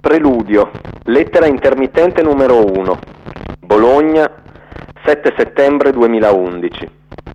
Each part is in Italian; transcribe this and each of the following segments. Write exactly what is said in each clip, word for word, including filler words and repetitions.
Preludio, lettera intermittente numero uno, Bologna, sette settembre duemilaundici.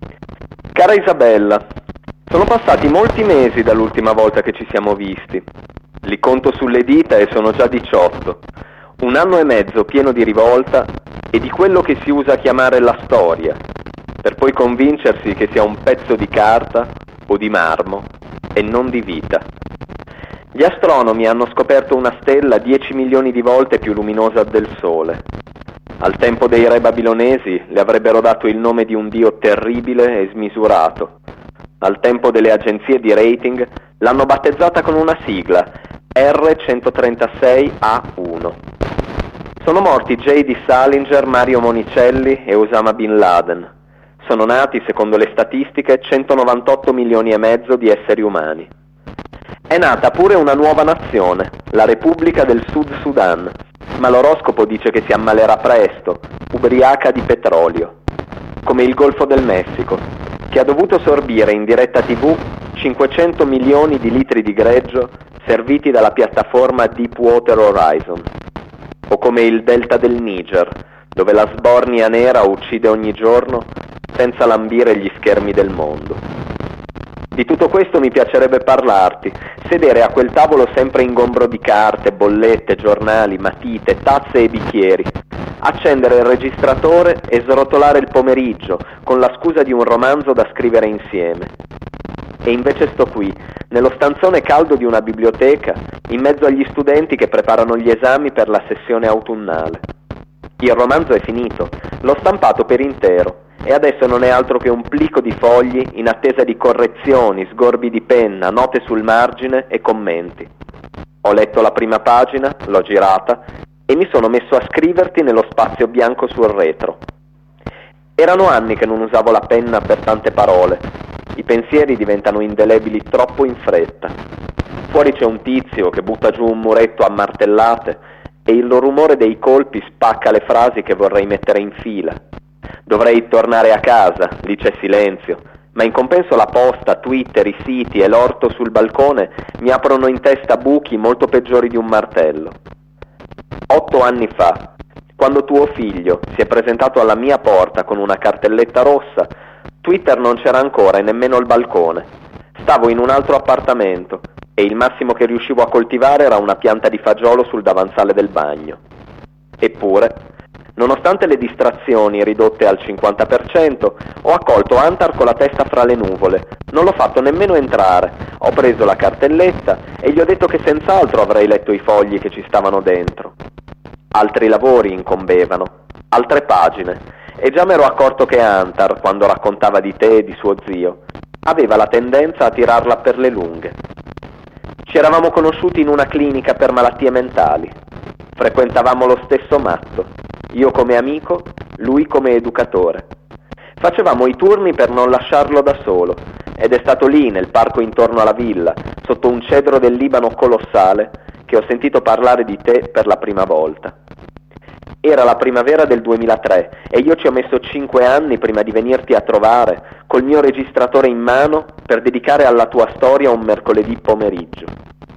Cara Isabella, sono passati molti mesi dall'ultima volta che ci siamo visti. Li conto sulle dita e sono già diciotto. Un anno e mezzo pieno di rivolta e di quello che si usa a chiamare la storia, per poi convincersi che sia un pezzo di carta o di marmo e non di vita. Gli astronomi hanno scoperto una stella dieci milioni di volte più luminosa del Sole. Al tempo dei re babilonesi le avrebbero dato il nome di un dio terribile e smisurato. Al tempo delle agenzie di rating l'hanno battezzata con una sigla, R centotrentasei A uno. Sono morti J D Salinger, Mario Monicelli e Osama Bin Laden. Sono nati, secondo le statistiche, centonovantotto milioni e mezzo di esseri umani. È nata pure una nuova nazione, la Repubblica del Sud Sudan, ma l'oroscopo dice che si ammalerà presto, ubriaca di petrolio, come il Golfo del Messico, che ha dovuto sorbire in diretta tivù cinquecento milioni di litri di greggio serviti dalla piattaforma Deepwater Horizon, o come il delta del Niger, dove la sbornia nera uccide ogni giorno senza lambire gli schermi del mondo. Di tutto questo mi piacerebbe parlarti, sedere a quel tavolo sempre ingombro di carte, bollette, giornali, matite, tazze e bicchieri, accendere il registratore e srotolare il pomeriggio con la scusa di un romanzo da scrivere insieme. E invece sto qui, nello stanzone caldo di una biblioteca, in mezzo agli studenti che preparano gli esami per la sessione autunnale. Il romanzo è finito, l'ho stampato per intero e adesso non è altro che un plico di fogli in attesa di correzioni, sgorbi di penna, note sul margine e commenti. Ho letto la prima pagina, l'ho girata e mi sono messo a scriverti nello spazio bianco sul retro. Erano anni che non usavo la penna per tante parole. I pensieri diventano indelebili troppo in fretta. Fuori c'è un tizio che butta giù un muretto a martellate e il rumore dei colpi spacca le frasi che vorrei mettere in fila. Dovrei tornare a casa, lì c'è silenzio, ma in compenso la posta, Twitter, i siti e l'orto sul balcone mi aprono in testa buchi molto peggiori di un martello. Otto anni fa, quando tuo figlio si è presentato alla mia porta con una cartelletta rossa, Twitter non c'era ancora e nemmeno il balcone. Stavo in un altro appartamento e il massimo che riuscivo a coltivare era una pianta di fagiolo sul davanzale del bagno. Eppure, nonostante le distrazioni ridotte al cinquanta per cento, ho accolto Antar con la testa fra le nuvole. Non l'ho fatto nemmeno entrare. Ho preso la cartelletta e gli ho detto che senz'altro avrei letto i fogli che ci stavano dentro. Altri lavori incombevano, altre pagine, e già m'ero accorto che Antar, quando raccontava di te e di suo zio, aveva la tendenza a tirarla per le lunghe. Ci eravamo conosciuti in una clinica per malattie mentali. Frequentavamo lo stesso matto. Io come amico, lui come educatore. Facevamo i turni per non lasciarlo da solo, ed è stato lì, nel parco intorno alla villa, sotto un cedro del Libano colossale, che ho sentito parlare di te per la prima volta. Era la primavera del duemilatré e io ci ho messo cinque anni prima di venirti a trovare, col mio registratore in mano, per dedicare alla tua storia un mercoledì pomeriggio.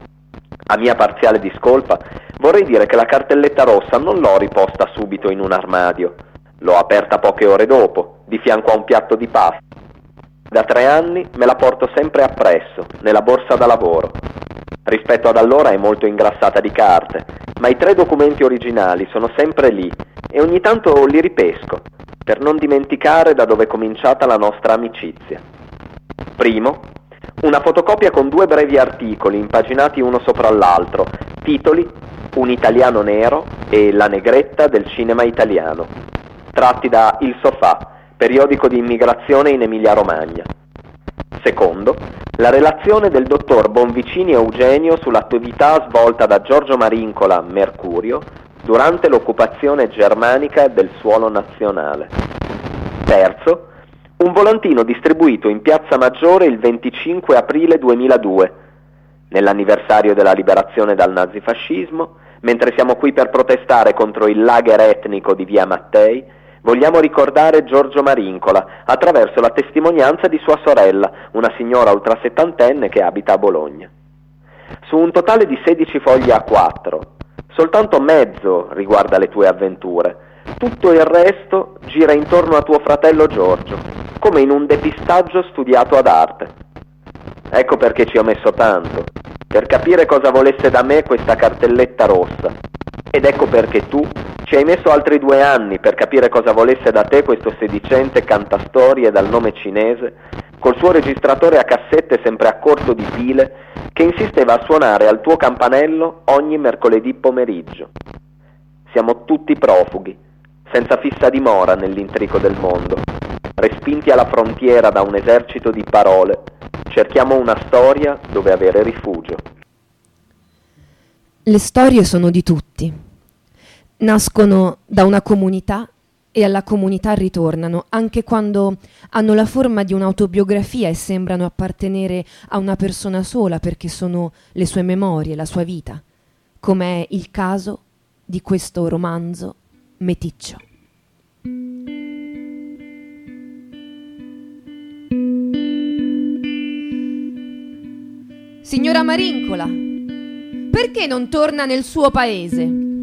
A mia parziale discolpa, vorrei dire che la cartelletta rossa non l'ho riposta subito in un armadio. L'ho aperta poche ore dopo, di fianco a un piatto di pasta. Da tre anni me la porto sempre appresso, nella borsa da lavoro. Rispetto ad allora è molto ingrassata di carte, ma i tre documenti originali sono sempre lì e ogni tanto li ripesco, per non dimenticare da dove è cominciata la nostra amicizia. Primo, una fotocopia con due brevi articoli impaginati uno sopra l'altro, titoli Un italiano nero e La negretta del cinema italiano, tratti da Il Sofà, periodico di immigrazione in Emilia-Romagna. Secondo, la relazione del dottor Bonvicini Eugenio sull'attività svolta da Giorgio Marincola, Mercurio, durante l'occupazione germanica del suolo nazionale. Terzo, un volantino distribuito in Piazza Maggiore il venticinque aprile duemiladue, nell'anniversario della liberazione dal nazifascismo, mentre siamo qui per protestare contro il lager etnico di Via Mattei, vogliamo ricordare Giorgio Marincola attraverso la testimonianza di sua sorella, una signora ultrasettantenne che abita a Bologna. Su un totale di sedici fogli A quattro, Soltanto mezzo riguarda le tue avventure. Tutto il resto gira intorno a tuo fratello Giorgio, come in un depistaggio studiato ad arte. Ecco perché ci ho messo tanto, per capire cosa volesse da me questa cartelletta rossa. Ed ecco perché tu ci hai messo altri due anni per capire cosa volesse da te questo sedicente cantastorie dal nome cinese, col suo registratore a cassette sempre a corto di pile, che insisteva a suonare al tuo campanello ogni mercoledì pomeriggio. Siamo tutti profughi, senza fissa dimora nell'intrico del mondo, respinti alla frontiera da un esercito di parole, cerchiamo una storia dove avere rifugio. Le storie sono di tutti. Nascono da una comunità e alla comunità ritornano, anche quando hanno la forma di un'autobiografia e sembrano appartenere a una persona sola perché sono le sue memorie, la sua vita, come è il caso di questo romanzo Meticcio. Signora Marincola, perché non torna nel suo paese?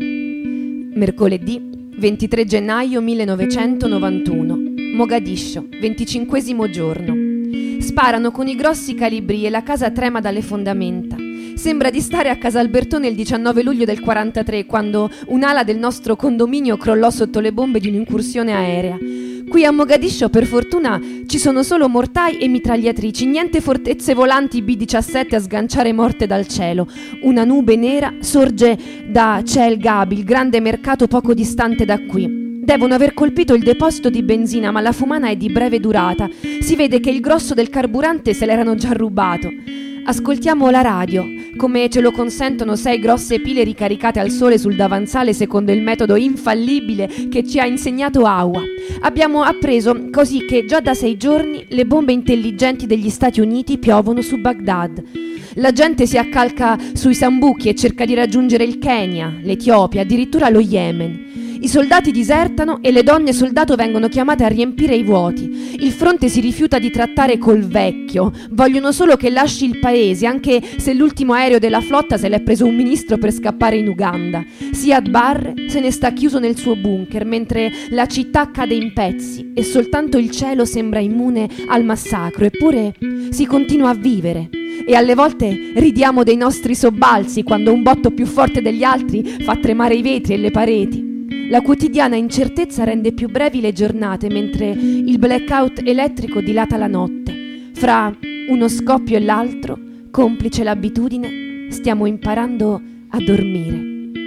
Mercoledì ventitré gennaio millenovecentonovantuno, Mogadiscio, venticinquesimo giorno. Sparano con i grossi calibri e la casa trema dalle fondamenta. Sembra di stare a Casa Albertone il diciannove luglio del quarantatré, quando un'ala del nostro condominio crollò sotto le bombe di un'incursione aerea. Qui a Mogadiscio, per fortuna, ci sono solo mortai e mitragliatrici, niente fortezze volanti B diciassette a sganciare morte dal cielo. Una nube nera sorge da Cel Gabi, il grande mercato poco distante da qui. Devono aver colpito il deposito di benzina, ma la fumana è di breve durata. Si vede che il grosso del carburante se l'erano già rubato. Ascoltiamo la radio, come ce lo consentono sei grosse pile ricaricate al sole sul davanzale secondo il metodo infallibile che ci ha insegnato Aua. Abbiamo appreso così che già da sei giorni le bombe intelligenti degli Stati Uniti piovono su Baghdad. La gente si accalca sui sambuchi e cerca di raggiungere il Kenya, l'Etiopia, addirittura lo Yemen. I soldati disertano e le donne soldato vengono chiamate a riempire i vuoti. Il fronte si rifiuta di trattare col vecchio. Vogliono solo che lasci il paese, anche se l'ultimo aereo della flotta se l'è preso un ministro per scappare in Uganda. Siad Barre se ne sta chiuso nel suo bunker, mentre la città cade in pezzi e soltanto il cielo sembra immune al massacro. Eppure si continua a vivere. E alle volte ridiamo dei nostri sobbalzi quando un botto più forte degli altri fa tremare i vetri e le pareti. La quotidiana incertezza rende più brevi le giornate, mentre il blackout elettrico dilata la notte. Fra uno scoppio e l'altro, complice l'abitudine, stiamo imparando a dormire.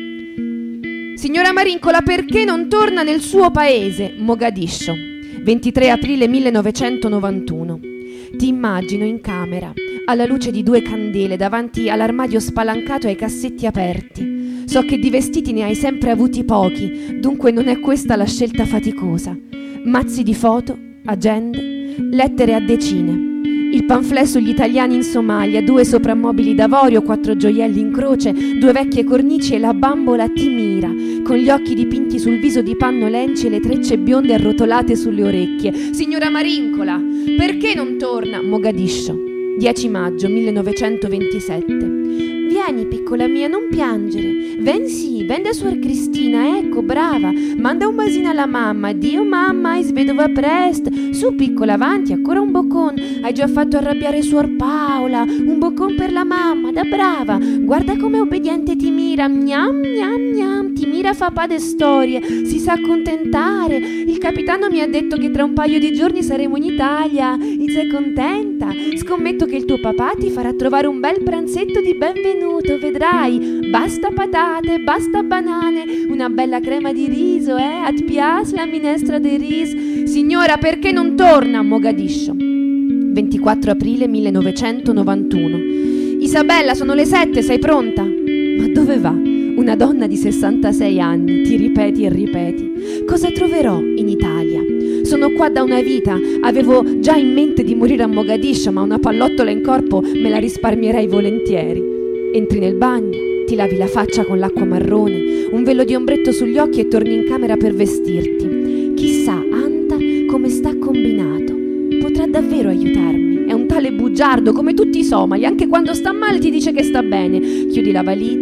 Signora Marincola, perché non torna nel suo paese? Mogadiscio, ventitré aprile millenovecentonovantuno. Ti immagino in camera, alla luce di due candele, davanti all'armadio spalancato e ai cassetti aperti. So che di vestiti ne hai sempre avuti pochi, dunque non è questa la scelta faticosa. Mazzi di foto, agende, lettere a decine. Il pamphlet sugli italiani in Somalia, due soprammobili d'avorio, quattro gioielli in croce, due vecchie cornici e la bambola Timira, con gli occhi dipinti sul viso di Panno Lenci e le trecce bionde arrotolate sulle orecchie. Signora Marincola, perché non torna? Mogadiscio, dieci maggio millenovecentoventisette. Vieni, piccola mia, non piangere. Ven sì, ven da suor Cristina, ecco, brava. Manda un basino alla mamma. Dio, mamma, hai svedova presto. Su, piccola, avanti, ancora un boccon. Hai già fatto arrabbiare suor Paola. Un boccon per la mamma, da brava. Guarda com'è obbediente Timira. Gnam, gnam, gnam. Timira fa pade storie. Si sa accontentare. Il capitano mi ha detto che tra un paio di giorni saremo in Italia. E sei contenta? Scommetto che il tuo papà ti farà trovare un bel pranzetto di benvenuto, vedrai. Basta patate, basta banane, una bella crema di riso, eh? At piace la minestra de ris. Signora, perché non torna a Mogadiscio? ventiquattro aprile millenovecentonovantuno. Isabella, sono le sette, sei pronta? Ma dove va? Una donna di sessantasei anni, ti ripeti e ripeti. Cosa troverò in Italia? Sono qua da una vita, avevo già in mente di morire a Mogadiscio, ma una pallottola in corpo me la risparmierei volentieri. Entri nel bagno, ti lavi la faccia con l'acqua marrone, un velo di ombretto sugli occhi e torni in camera per vestirti. Chissà, Anta, come sta combinato. Potrà davvero aiutarmi. È un tale bugiardo come tutti i somali, anche quando sta male ti dice che sta bene. Chiudi la valigia,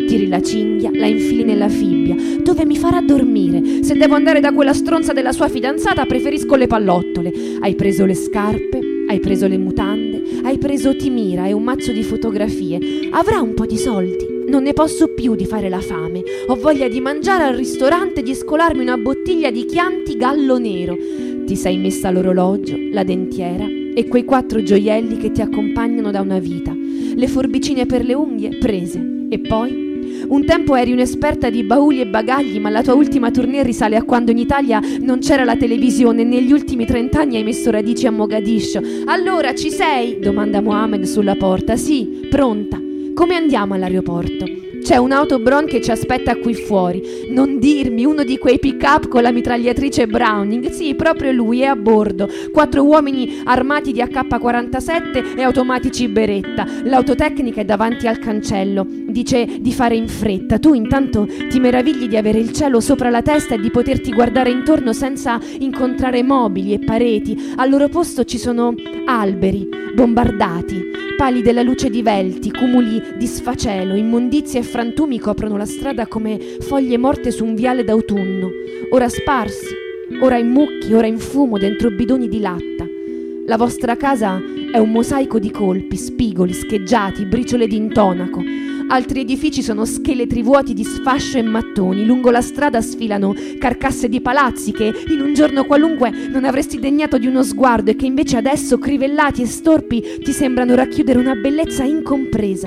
tiri la cinghia, la infili nella fibbia, dove mi farà dormire. Se devo andare da quella stronza della sua fidanzata, preferisco le pallottole. Hai preso le scarpe, hai preso le mutande, hai preso Timira e un mazzo di fotografie. Avrà un po' di soldi. Non ne posso più di fare la fame. Ho voglia di mangiare al ristorante e di scolarmi una bottiglia di Chianti Gallo Nero. Ti sei messa l'orologio, la dentiera e quei quattro gioielli che ti accompagnano da una vita. Le forbicine per le unghie prese. E poi? Un tempo eri un'esperta di bauli e bagagli, ma la tua ultima tournée risale a quando in Italia non c'era la televisione e negli ultimi trent'anni hai messo radici a Mogadiscio. Allora ci sei? Domanda Mohammed sulla porta. Sì, pronta. Come andiamo all'aeroporto? C'è un autobron che ci aspetta qui fuori. Non dirmi, uno di quei pick-up con la mitragliatrice Browning. Sì, proprio lui, è a bordo. Quattro uomini armati di A K quarantasette e automatici Beretta. L'autotecnica è davanti al cancello. Dice di fare in fretta. Tu intanto ti meravigli di avere il cielo sopra la testa e di poterti guardare intorno senza incontrare mobili e pareti. Al loro posto ci sono alberi bombardati, pali della luce divelti, cumuli di sfacelo, immondizie e frantumi coprono la strada come foglie morte su un viale d'autunno, ora sparsi, ora in mucchi, ora in fumo dentro bidoni di latta. La vostra casa è un mosaico di colpi, spigoli, scheggiati, briciole d'intonaco. Altri edifici sono scheletri vuoti di sfascio e mattoni. Lungo la strada sfilano carcasse di palazzi che in un giorno qualunque non avresti degnato di uno sguardo e che invece adesso, crivellati e storpi, ti sembrano racchiudere una bellezza incompresa.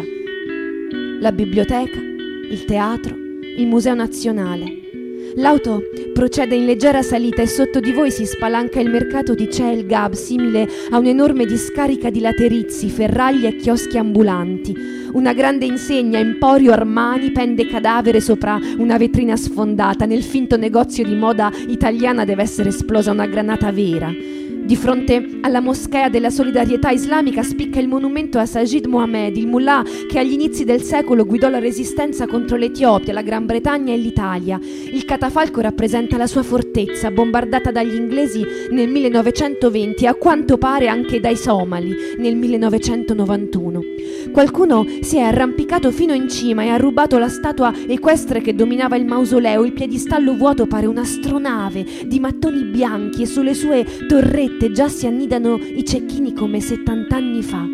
La biblioteca, il teatro, il Museo Nazionale. L'auto procede in leggera salita e sotto di voi si spalanca il mercato di Cel Gab, simile a un'enorme discarica di laterizi, ferragli e chioschi ambulanti. Una grande insegna Emporio Armani pende cadavere sopra una vetrina sfondata. Nel finto negozio di moda italiana deve essere esplosa una granata vera. Di fronte alla moschea della solidarietà islamica spicca il monumento a Sajid Mohammed, il mullah che agli inizi del secolo guidò la resistenza contro l'Etiopia, la Gran Bretagna e l'Italia. Il catafalco rappresenta la sua fortezza, bombardata dagli inglesi nel millenovecentoventi e a quanto pare anche dai somali nel millenovecentonovantuno. Qualcuno si è arrampicato fino in cima e ha rubato la statua equestre che dominava il mausoleo. Il piedistallo vuoto pare un'astronave di mattoni bianchi e sulle sue torrette già si annidano i cecchini come settant'anni fa.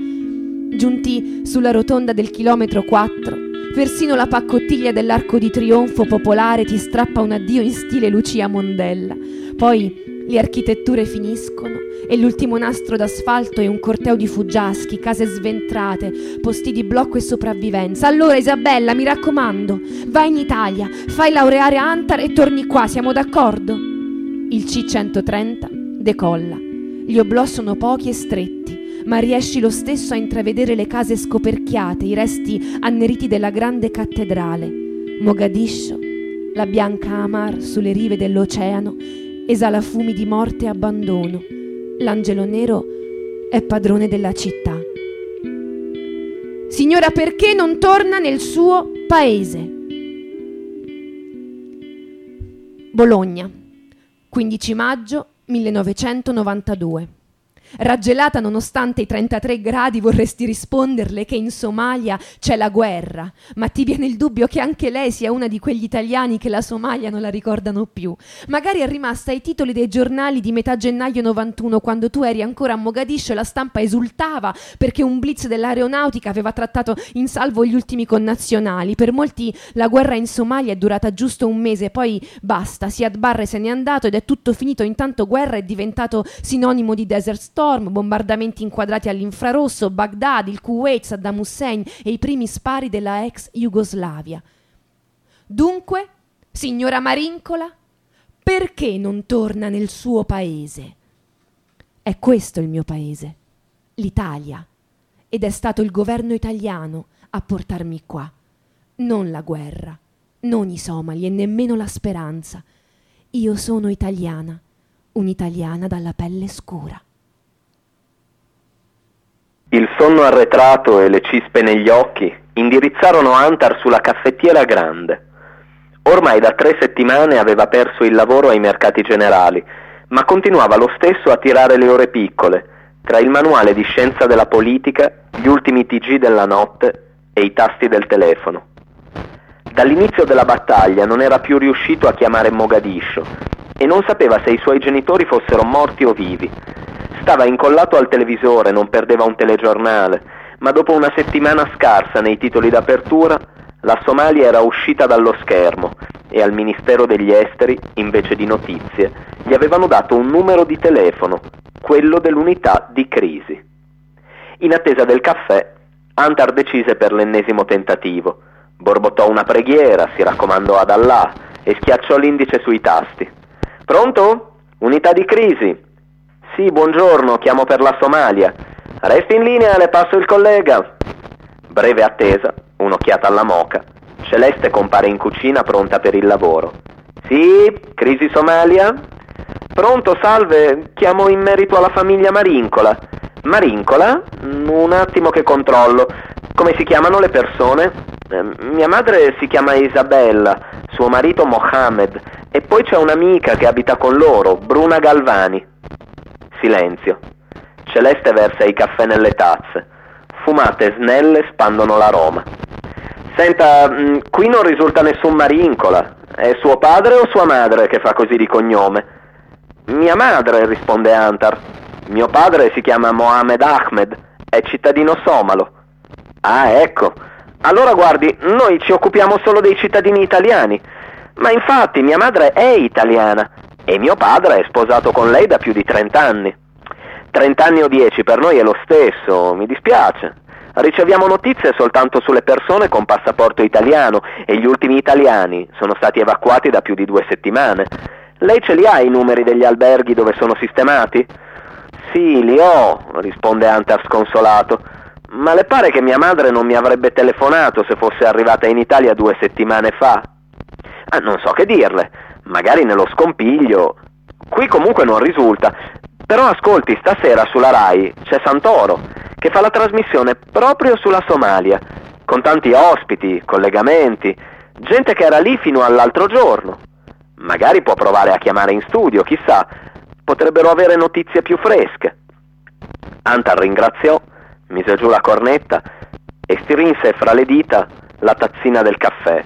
Giunti sulla rotonda del chilometro quattro, persino la paccottiglia dell'Arco di Trionfo popolare ti strappa un addio in stile Lucia Mondella. Poi le architetture finiscono e l'ultimo nastro d'asfalto è un corteo di fuggiaschi, case sventrate, posti di blocco e sopravvivenza. Allora Isabella, mi raccomando, vai in Italia, fai laureare a Antar e torni qua, siamo d'accordo? Il C centotrenta decolla. Gli oblò sono pochi e stretti, ma riesci lo stesso a intravedere le case scoperchiate, i resti anneriti della grande cattedrale. Mogadiscio, la bianca Amar sulle rive dell'oceano, esala fumi di morte e abbandono. L'angelo nero è padrone della città. Signora, perché non torna nel suo paese? Bologna, quindici maggio millenovecentonovantadue. Raggelata nonostante i trentatré gradi, vorresti risponderle che in Somalia c'è la guerra, ma ti viene il dubbio che anche lei sia una di quegli italiani che la Somalia non la ricordano più. Magari è rimasta ai titoli dei giornali di metà gennaio novantuno, quando tu eri ancora a Mogadiscio e la stampa esultava perché un blitz dell'aeronautica aveva trattato in salvo gli ultimi connazionali. Per molti la guerra in Somalia è durata giusto un mese, poi basta, Siad Barre se n'è andato ed è tutto finito. Intanto guerra è diventato sinonimo di Desert Storm, bombardamenti inquadrati all'infrarosso, Baghdad, il Kuwait, Saddam Hussein e i primi spari della ex Jugoslavia. Dunque, signora Marincola, perché non torna nel suo paese? È questo il mio paese, l'Italia, ed è stato il governo italiano a portarmi qua, non la guerra, non i somali e nemmeno la speranza. Io sono italiana, un'italiana dalla pelle scura. Il sonno arretrato e le cispe negli occhi indirizzarono Antar sulla caffettiera grande. Ormai da tre settimane aveva perso il lavoro ai mercati generali, ma continuava lo stesso a tirare le ore piccole, tra il manuale di scienza della politica, gli ultimi T G della notte e i tasti del telefono. Dall'inizio della battaglia non era più riuscito a chiamare Mogadiscio e non sapeva se i suoi genitori fossero morti o vivi. Stava incollato al televisore, non perdeva un telegiornale, ma dopo una settimana scarsa nei titoli d'apertura, la Somalia era uscita dallo schermo e al Ministero degli Esteri, invece di notizie, gli avevano dato un numero di telefono, quello dell'unità di crisi. In attesa del caffè, Antar decise per l'ennesimo tentativo. Borbottò una preghiera, si raccomandò ad Allah e schiacciò l'indice sui tasti. Pronto? Unità di crisi? Sì, buongiorno, chiamo per la Somalia. Resti in linea, le passo il collega. Breve attesa, un'occhiata alla moca. Celeste compare in cucina pronta per il lavoro. Sì, crisi Somalia? Pronto, salve, chiamo in merito alla famiglia Marincola. Marincola? Un attimo che controllo. Come si chiamano le persone? Eh, mia madre si chiama Isabella, suo marito Mohammed, e poi c'è un'amica che abita con loro, Bruna Galvani. Silenzio. Celeste versa i caffè nelle tazze. Fumate snelle spandono l'aroma. Senta, mh, qui non risulta nessun Marincola. È suo padre o sua madre che fa così di cognome? Mia madre, risponde Antar. Mio padre si chiama Mohammed Ahmed, è cittadino somalo. Ah, ecco. Allora guardi, noi ci occupiamo solo dei cittadini italiani. Ma infatti mia madre è italiana e mio padre è sposato con lei da più di trent'anni. Trent'anni o dieci per noi è lo stesso, mi dispiace. Riceviamo notizie soltanto sulle persone con passaporto italiano e gli ultimi italiani sono stati evacuati da più di due settimane. Lei ce li ha i numeri degli alberghi dove sono sistemati? Sì, li ho, risponde Antar sconsolato. Ma le pare che mia madre non mi avrebbe telefonato se fosse arrivata in Italia due settimane fa? Ah, non so che dirle, magari nello scompiglio. Qui comunque non risulta. Però ascolti, stasera sulla Rai c'è Santoro, che fa la trasmissione proprio sulla Somalia, con tanti ospiti, collegamenti, gente che era lì fino all'altro giorno. Magari può provare a chiamare in studio, chissà, potrebbero avere notizie più fresche. Antar ringraziò, mise giù la cornetta e strinse fra le dita la tazzina del caffè.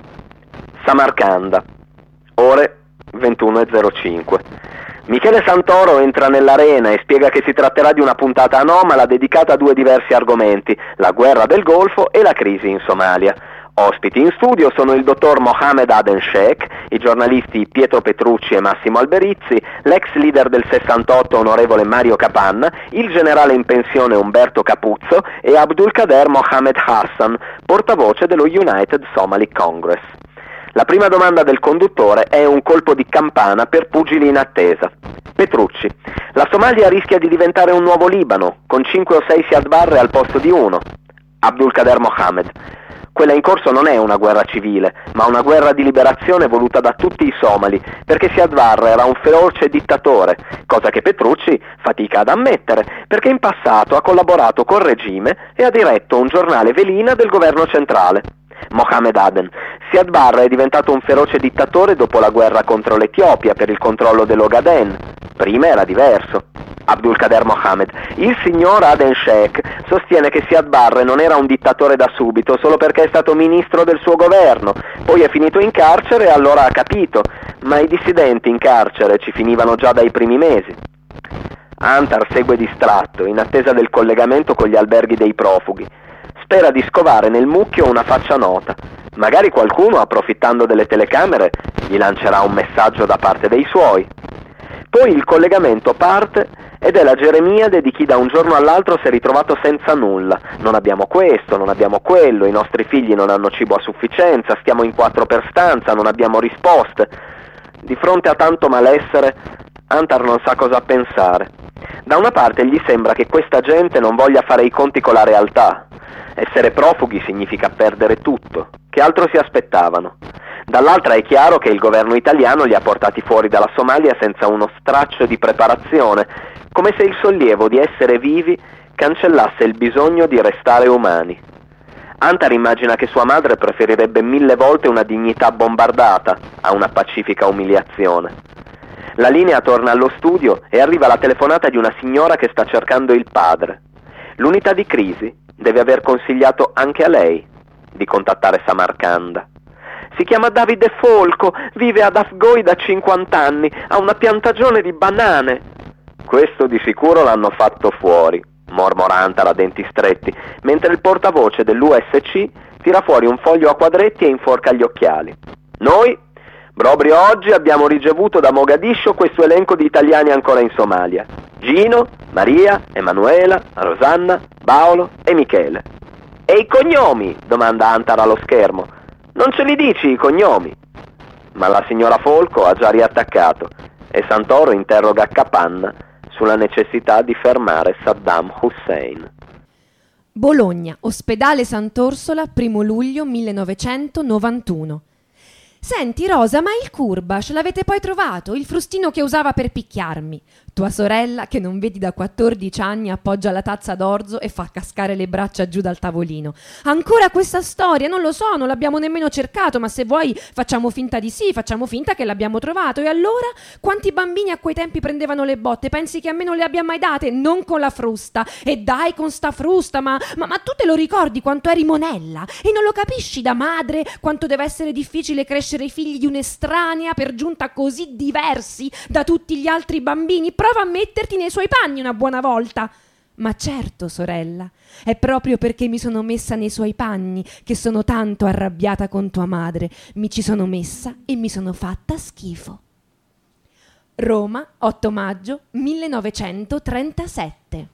Samarcanda, ore ventuno e zero cinque. Michele Santoro entra nell'arena e spiega che si tratterà di una puntata anomala dedicata a due diversi argomenti, la guerra del Golfo e la crisi in Somalia. Ospiti in studio sono il dottor Mohammed Aden Sheikh, i giornalisti Pietro Petrucci e Massimo Alberizzi, l'ex leader del sessantotto onorevole Mario Capanna, il generale in pensione Umberto Capuzzo e Abdulkader Mohammed Hassan, portavoce dello United Somali Congress. La prima domanda del conduttore è un colpo di campana per pugili in attesa. Petrucci: la Somalia rischia di diventare un nuovo Libano, con cinque o sei Siad Barre al posto di uno. Abdulkader Mohammed: quella in corso non è una guerra civile, ma una guerra di liberazione voluta da tutti i somali, perché Siad Barre era un feroce dittatore, cosa che Petrucci fatica ad ammettere, perché in passato ha collaborato col regime e ha diretto un giornale velina del governo centrale. Mohammed Aden: Siad Barre è diventato un feroce dittatore dopo la guerra contro l'Etiopia per il controllo dell'Ogaden. Prima era diverso. Abdulkader Mohammed: il signor Aden Sheikh sostiene che Siad Barre non era un dittatore da subito solo perché è stato ministro del suo governo, poi è finito in carcere e allora ha capito, ma i dissidenti in carcere ci finivano già dai primi mesi. Antar segue distratto, in attesa del collegamento con gli alberghi dei profughi. Spera di scovare nel mucchio una faccia nota. Magari qualcuno, approfittando delle telecamere, gli lancerà un messaggio da parte dei suoi. Poi il collegamento parte ed è la Geremiade di chi da un giorno all'altro si è ritrovato senza nulla. Non abbiamo questo, non abbiamo quello, i nostri figli non hanno cibo a sufficienza, stiamo in quattro per stanza, non abbiamo risposte. Di fronte a tanto malessere, Antar non sa cosa pensare. Da una parte gli sembra che questa gente non voglia fare i conti con la realtà. Essere profughi significa perdere tutto. Che altro si aspettavano? Dall'altra è chiaro che il governo italiano li ha portati fuori dalla Somalia senza uno straccio di preparazione, come se il sollievo di essere vivi cancellasse il bisogno di restare umani. Antar immagina che sua madre preferirebbe mille volte una dignità bombardata a una pacifica umiliazione. La linea torna allo studio e arriva la telefonata di una signora che sta cercando il padre. L'unità di crisi deve aver consigliato anche a lei di contattare Samarcanda. Si chiama Davide Folco, vive ad Afgoi da cinquanta anni, ha una piantagione di banane. Questo di sicuro l'hanno fatto fuori, mormora Antara a denti stretti, mentre il portavoce dell'U S C tira fuori un foglio a quadretti e inforca gli occhiali. Noi, proprio oggi, abbiamo ricevuto da Mogadiscio questo elenco di italiani ancora in Somalia: Gino, Maria, Emanuela, Rosanna, Paolo e Michele. E i cognomi? Domanda Antara allo schermo. Non ce li dici i cognomi? Ma la signora Folco ha già riattaccato e Santoro interroga Capanna sulla necessità di fermare Saddam Hussein. Bologna, ospedale Sant'Orsola, primo luglio millenovecentonovantuno. Senti Rosa, ma il Kurbash l'avete poi trovato? Il frustino che usava per picchiarmi? Tua sorella, che non vedi da quattordici anni, appoggia la tazza d'orzo e fa cascare le braccia giù dal tavolino. Ancora questa storia? Non lo so, non l'abbiamo nemmeno cercato, ma se vuoi facciamo finta di sì, facciamo finta che l'abbiamo trovato. E allora? Quanti bambini a quei tempi prendevano le botte? Pensi che a me non le abbia mai date? Non con la frusta. E dai con sta frusta, ma, ma, ma tu te lo ricordi quanto eri monella? E non lo capisci da madre quanto deve essere difficile crescere i figli di un'estranea, per giunta così diversi da tutti gli altri bambini? Prova a metterti nei suoi panni una buona volta. Ma certo, sorella, è proprio perché mi sono messa nei suoi panni che sono tanto arrabbiata con tua madre. Mi ci sono messa e mi sono fatta schifo. Roma, otto maggio millenovecentotrentasette.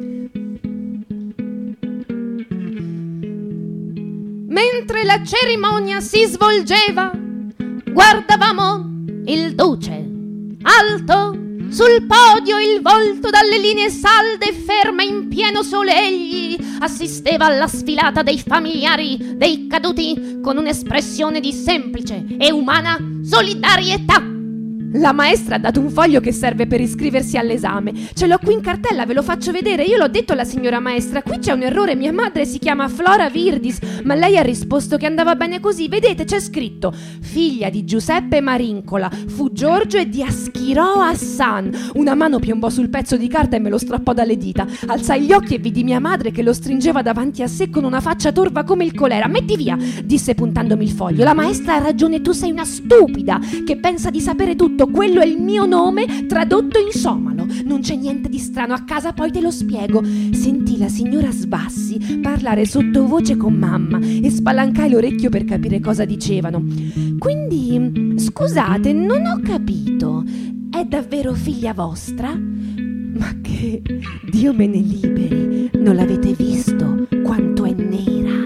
Mentre la cerimonia si svolgeva, guardavamo il duce, alto, sul podio, il volto dalle linee salde, ferma in pieno sole egli assisteva alla sfilata dei familiari dei caduti con un'espressione di semplice e umana solidarietà. La maestra ha dato un foglio che serve per iscriversi all'esame. Ce l'ho qui in cartella, ve lo faccio vedere. Io l'ho detto alla signora maestra, qui c'è un errore, mia madre si chiama Flora Virdis, ma lei ha risposto che andava bene così. Vedete, c'è scritto: figlia di Giuseppe Marincola, fu Giorgio e di Aschirò Hassan. Una mano piombò sul pezzo di carta e me lo strappò dalle dita. Alzai gli occhi e vidi mia madre che lo stringeva davanti a sé con una faccia torva come il colera. Metti via, disse puntandomi il foglio. La maestra ha ragione, tu sei una stupida che pensa di sapere tutto. Quello è il mio nome tradotto in somalo. Non c'è niente di strano, a casa poi te lo spiego. Sentì la signora Sbassi parlare sottovoce con mamma e spalancai l'orecchio per capire cosa dicevano. Quindi, scusate, non ho capito. È davvero figlia vostra? Ma che Dio me ne liberi, non l'avete visto quanto è nera?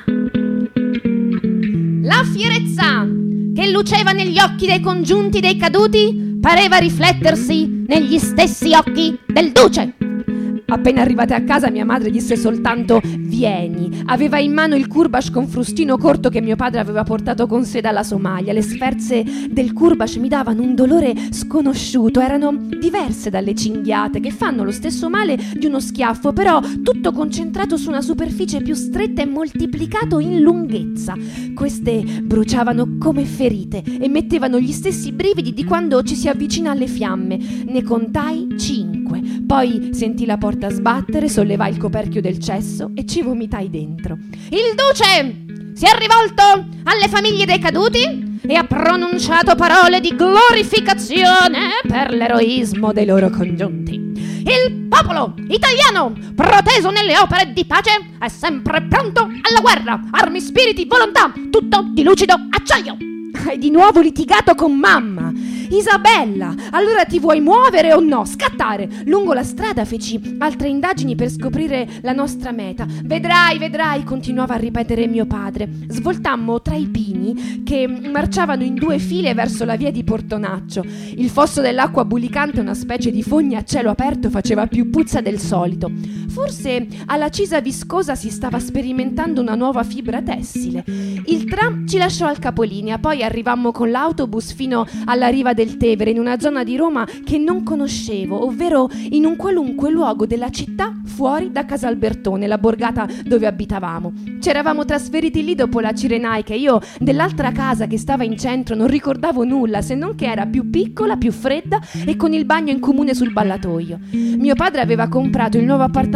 La fierezza che luceva negli occhi dei congiunti dei caduti pareva riflettersi negli stessi occhi del duce. Appena arrivate a casa mia madre disse soltanto vieni. Aveva in mano il Kurbash con frustino corto che mio padre aveva portato con sé dalla Somalia. Le sferze del Kurbash mi davano un dolore sconosciuto, erano diverse dalle cinghiate che fanno lo stesso male di uno schiaffo, però tutto concentrato su una superficie più stretta e moltiplicato in lunghezza. Queste bruciavano come ferite e mettevano gli stessi brividi di quando ci si avvicina alle fiamme. Ne contai cinque. Poi sentii la porta sbattere, sollevai il coperchio del cesso e ci vomitai dentro. Il duce si è rivolto alle famiglie dei caduti e ha pronunciato parole di glorificazione per l'eroismo dei loro congiunti. Il popolo italiano, proteso nelle opere di pace, è sempre pronto alla guerra. Armi, spiriti, volontà, tutto di lucido acciaio. Hai di nuovo litigato con mamma. Isabella, allora ti vuoi muovere o no? Scattare. Lungo la strada feci altre indagini per scoprire la nostra meta. Vedrai, vedrai, continuava a ripetere mio padre. Svoltammo tra i pini che marciavano in due file verso la via di Portonaccio. Il fosso dell'acqua bulicante, una specie di fogna a cielo aperto, faceva più puzza del solito. Forse alla cisa viscosa si stava sperimentando una nuova fibra tessile. Il tram ci lasciò al capolinea, poi arrivammo con l'autobus fino alla riva del Tevere, in una zona di Roma che non conoscevo, ovvero in un qualunque luogo della città fuori da Casalbertone, la borgata dove abitavamo. Ci eravamo trasferiti lì dopo la Cirenaica e io dell'altra casa che stava in centro non ricordavo nulla, se non che era più piccola, più fredda e con il bagno in comune sul ballatoio. Mio padre aveva comprato il nuovo appartamento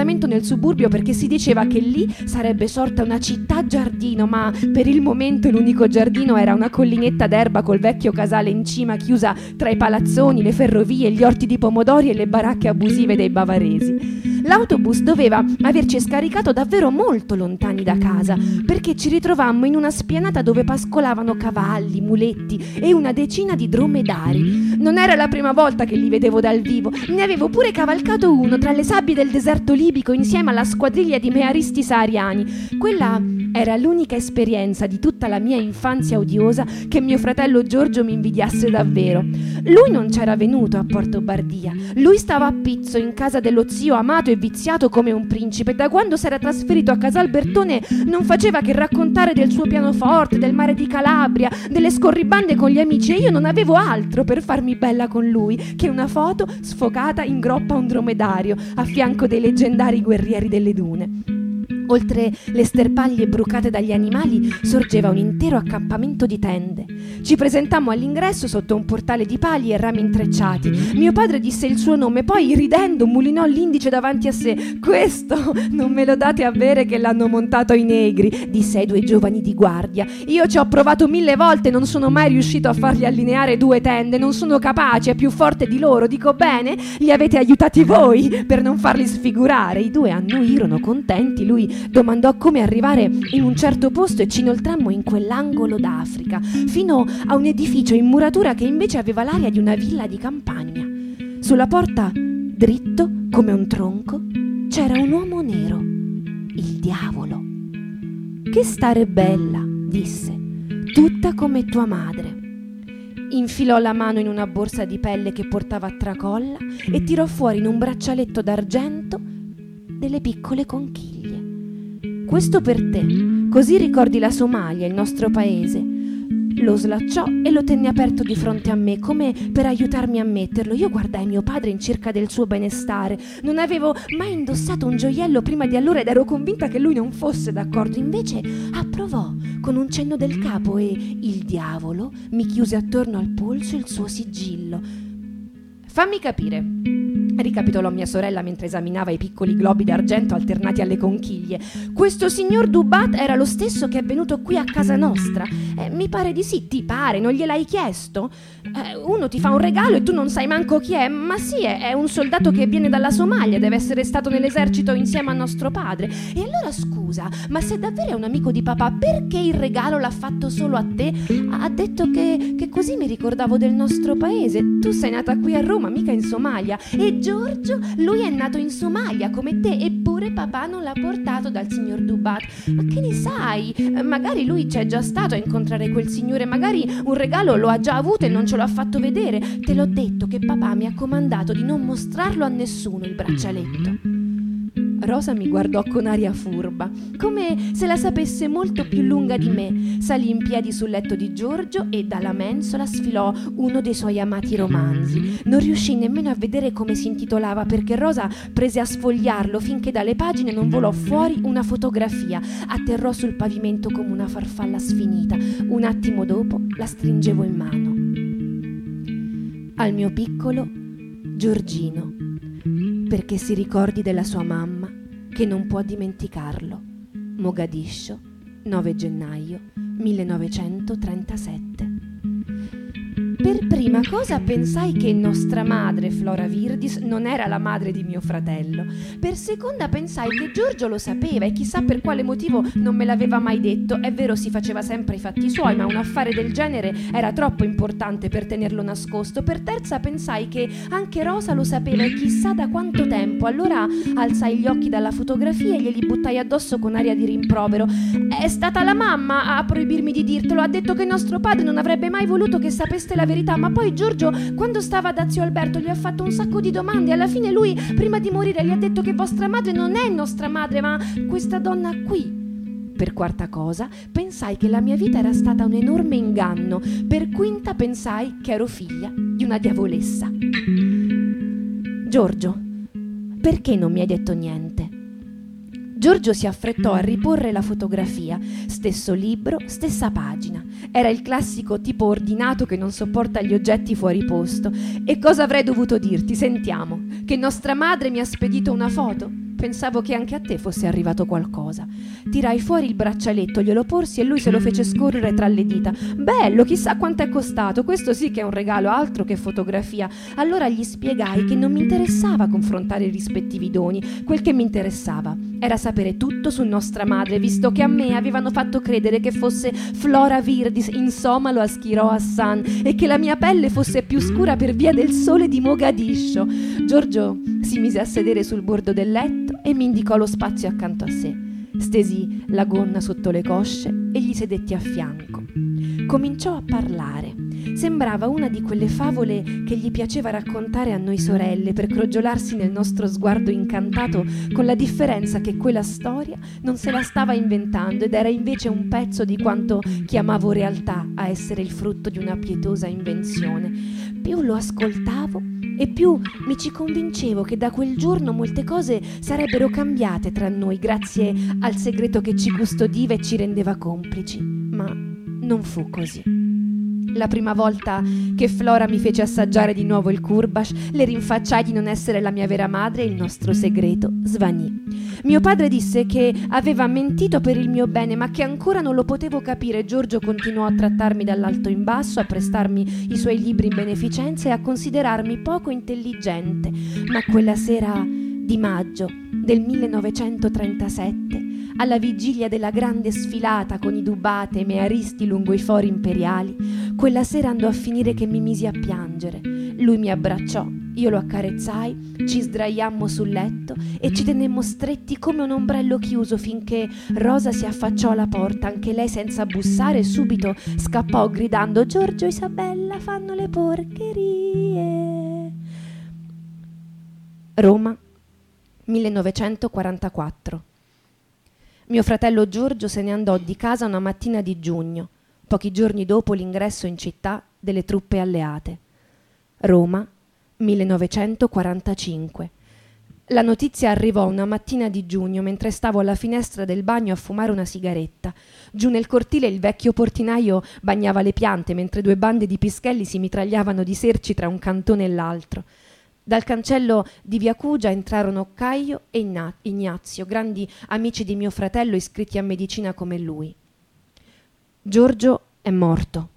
appartamento nel suburbio perché si diceva che lì sarebbe sorta una città giardino, ma per il momento l'unico giardino era una collinetta d'erba col vecchio casale in cima chiusa tra i palazzoni, le ferrovie, gli orti di pomodori e le baracche abusive dei bavaresi. L'autobus doveva averci scaricato davvero molto lontani da casa, perché ci ritrovammo in una spianata dove pascolavano cavalli, muletti e una decina di dromedari. Non era la prima volta che li vedevo dal vivo, ne avevo pure cavalcato uno tra le sabbie del deserto libico insieme alla squadriglia di mearisti sahariani. Quella era l'unica esperienza di tutta la mia infanzia odiosa che mio fratello Giorgio mi invidiasse davvero. Lui non c'era venuto a Porto Bardia, lui stava a Pizzo in casa dello zio amato e viziato come un principe. Da quando s'era trasferito a Casalbertone non faceva che raccontare del suo pianoforte, del mare di Calabria, delle scorribande con gli amici, e io non avevo altro per farmi bella con lui che una foto sfocata in groppa a un dromedario a fianco dei leggendari guerrieri delle dune. Oltre le sterpaglie brucate dagli animali sorgeva un intero accampamento di tende. Ci presentammo all'ingresso sotto un portale di pali e rami intrecciati. Mio padre disse il suo nome, poi ridendo mulinò l'indice davanti a sé. «Questo non me lo date a bere che l'hanno montato i negri», disse ai due giovani di guardia. «Io ci ho provato mille volte, non sono mai riuscito a fargli allineare due tende, non sono capace, è più forte di loro, dico bene? Li avete aiutati voi per non farli sfigurare». I due annuirono contenti, lui domandò come arrivare in un certo posto e ci inoltrammo in quell'angolo d'Africa, fino a un edificio in muratura che invece aveva l'aria di una villa di campagna. Sulla porta, dritto come un tronco, c'era un uomo nero, il diavolo. «Che stare bella», disse, «tutta come tua madre». Infilò la mano in una borsa di pelle che portava a tracolla e tirò fuori in un braccialetto d'argento delle piccole conchiglie. «Questo per te, così ricordi la Somalia, il nostro paese». Lo slacciò e lo tenne aperto di fronte a me, come per aiutarmi a metterlo. Io guardai mio padre in cerca del suo benestare. Non avevo mai indossato un gioiello prima di allora ed ero convinta che lui non fosse d'accordo. Invece approvò con un cenno del capo e il diavolo mi chiuse attorno al polso il suo sigillo. «Fammi capire», ricapitolò mia sorella mentre esaminava i piccoli globi d'argento alternati alle conchiglie. «Questo signor Dubat era lo stesso che è venuto qui a casa nostra?» Eh, mi pare di sì. Ti pare? Non gliel'hai chiesto? Eh, uno ti fa un regalo e tu non sai manco chi è. Ma sì, è, è un soldato che viene dalla Somalia, deve essere stato nell'esercito insieme a nostro padre. E allora scusa, ma se davvero è un amico di papà, perché il regalo l'ha fatto solo a te? Ha detto che, che così mi ricordavo del nostro paese. Tu sei nata qui a Roma, mica in Somalia. E Giorgio, lui è nato in Somalia come te, eppure papà non l'ha portato dal signor Dubat. Ma che ne sai? Magari lui c'è già stato a incontrare quel signore, magari un regalo lo ha già avuto e non ce lo ha fatto vedere. Te l'ho detto che papà mi ha comandato di non mostrarlo a nessuno il braccialetto. Rosa mi guardò con aria furba, come se la sapesse molto più lunga di me. Salì in piedi sul letto di Giorgio e dalla mensola sfilò uno dei suoi amati romanzi. Non riuscì nemmeno a vedere come si intitolava, perché Rosa prese a sfogliarlo finché dalle pagine non volò fuori una fotografia. Atterrò sul pavimento come una farfalla sfinita. Un attimo dopo la stringevo in mano. Al mio piccolo Giorgino, perché si ricordi della sua mamma che non può dimenticarlo. Mogadiscio, nove gennaio millenovecentotrentasette. Per prima cosa pensai che nostra madre, Flora Virdis, non era la madre di mio fratello. Per seconda pensai che Giorgio lo sapeva e chissà per quale motivo non me l'aveva mai detto. È vero, si faceva sempre i fatti suoi, ma un affare del genere era troppo importante per tenerlo nascosto. Per terza pensai che anche Rosa lo sapeva e chissà da quanto tempo. Allora alzai gli occhi dalla fotografia e glieli buttai addosso con aria di rimprovero. È stata la mamma a proibirmi di dirtelo, ha detto che nostro padre non avrebbe mai voluto che sapeste la verità, ma poi Giorgio, quando stava da zio Alberto, gli ha fatto un sacco di domande e alla fine lui, prima di morire, gli ha detto che vostra madre non è nostra madre, ma questa donna qui. Per quarta cosa, pensai che la mia vita era stata un enorme inganno. Per quinta pensai che ero figlia di una diavolessa. Giorgio, perché non mi hai detto niente? Giorgio si affrettò a riporre la fotografia. Stesso libro, stessa pagina. Era il classico tipo ordinato che non sopporta gli oggetti fuori posto. E cosa avrei dovuto dirti? Sentiamo. Che nostra madre mi ha spedito una foto? Pensavo che anche a te fosse arrivato qualcosa. Tirai fuori il braccialetto, glielo porsi e lui se lo fece scorrere tra le dita. Bello, chissà quanto è costato, questo sì che è un regalo, altro che fotografia. Allora gli spiegai che non mi interessava confrontare i rispettivi doni, quel che mi interessava era sapere tutto su nostra madre, visto che a me avevano fatto credere che fosse Flora Virdis in Somalo a Schirò Hassan e che la mia pelle fosse più scura per via del sole di Mogadiscio. Giorgio si mise a sedere sul bordo del letto e mi indicò lo spazio accanto a sé. Stesi la gonna sotto le cosce e gli sedetti a fianco. Cominciò a parlare. Sembrava una di quelle favole che gli piaceva raccontare a noi sorelle per crogiolarsi nel nostro sguardo incantato, con la differenza che quella storia non se la stava inventando ed era invece un pezzo di quanto chiamavo realtà a essere il frutto di una pietosa invenzione. Più lo ascoltavo e più mi ci convincevo che da quel giorno molte cose sarebbero cambiate tra noi grazie al segreto che ci custodiva e ci rendeva complici. Ma non fu così. La prima volta che Flora mi fece assaggiare di nuovo il Kurbash, le rinfacciai di non essere la mia vera madre e il nostro segreto svanì. Mio padre disse che aveva mentito per il mio bene, ma che ancora non lo potevo capire. Giorgio continuò a trattarmi dall'alto in basso, a prestarmi i suoi libri in beneficenza e a considerarmi poco intelligente. Ma quella sera di maggio del millenovecentotrentasette, alla vigilia della grande sfilata con i Dubatem e Aristi lungo i fori imperiali, quella sera andò a finire che mi misi a piangere. Lui mi abbracciò, io lo accarezzai, ci sdraiammo sul letto e ci tenemmo stretti come un ombrello chiuso finché Rosa si affacciò alla porta, anche lei senza bussare, e subito scappò gridando: «Giorgio e Isabella fanno le porcherie!» Roma, millenovecentoquarantaquattro. Mio fratello Giorgio se ne andò di casa una mattina di giugno, pochi giorni dopo l'ingresso in città delle truppe alleate. Roma, millenovecentoquarantacinque. La notizia arrivò una mattina di giugno mentre stavo alla finestra del bagno a fumare una sigaretta. Giù nel cortile il vecchio portinaio bagnava le piante mentre due bande di pischelli si mitragliavano di serci tra un cantone e l'altro. Dal cancello di via Cugia entrarono Caio e Ignazio, grandi amici di mio fratello iscritti a medicina come lui. Giorgio è morto.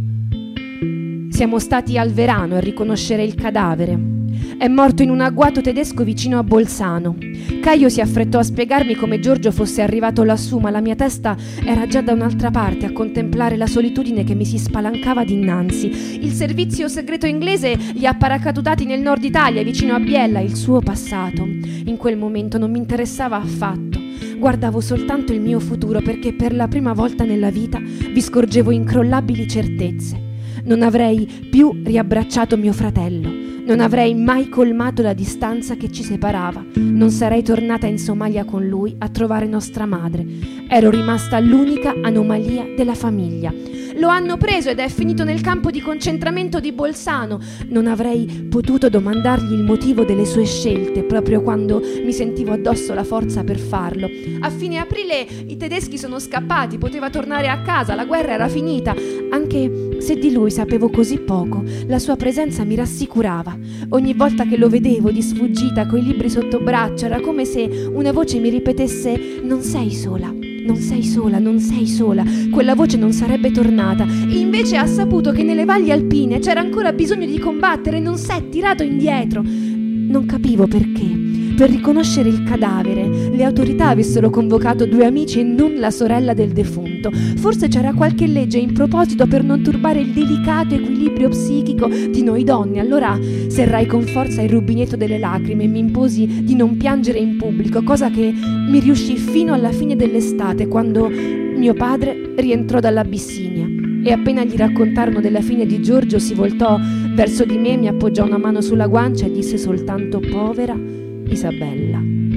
Siamo stati al Verano a riconoscere il cadavere. È morto in un agguato tedesco vicino a Bolzano. Caio si affrettò a spiegarmi come Giorgio fosse arrivato lassù, ma la mia testa era già da un'altra parte a contemplare la solitudine che mi si spalancava dinanzi. Il servizio segreto inglese li ha paracadutati nel nord Italia, vicino a Biella, il suo passato. In quel momento non mi interessava affatto. Guardavo soltanto il mio futuro, perché per la prima volta nella vita vi scorgevo incrollabili certezze. Non avrei più riabbracciato mio fratello. Non avrei mai colmato la distanza che ci separava. Non sarei tornata in Somalia con lui a trovare nostra madre. Ero rimasta l'unica anomalia della famiglia. Lo hanno preso ed è finito nel campo di concentramento di Bolzano. Non avrei potuto domandargli il motivo delle sue scelte proprio quando mi sentivo addosso la forza per farlo. A fine aprile i tedeschi sono scappati, poteva tornare a casa, la guerra era finita. Anche se di lui sapevo così poco, la sua presenza mi rassicurava. Ogni volta che lo vedevo di sfuggita coi libri sotto braccio era come se una voce mi ripetesse: non sei sola. Non sei sola, non sei sola. Quella voce non sarebbe tornata. E invece ha saputo che nelle valli alpine c'era ancora bisogno di combattere e non s'è tirato indietro. Non capivo perché. Per riconoscere il cadavere le autorità avessero convocato due amici e non la sorella del defunto. Forse c'era qualche legge in proposito per non turbare il delicato equilibrio psichico di noi donne. Allora serrai con forza il rubinetto delle lacrime e mi imposi di non piangere in pubblico, cosa che mi riuscì fino alla fine dell'estate, quando mio padre rientrò dall'Abissinia. E appena gli raccontarono della fine di Giorgio si voltò verso di me, mi appoggiò una mano sulla guancia e disse soltanto: povera Isabella.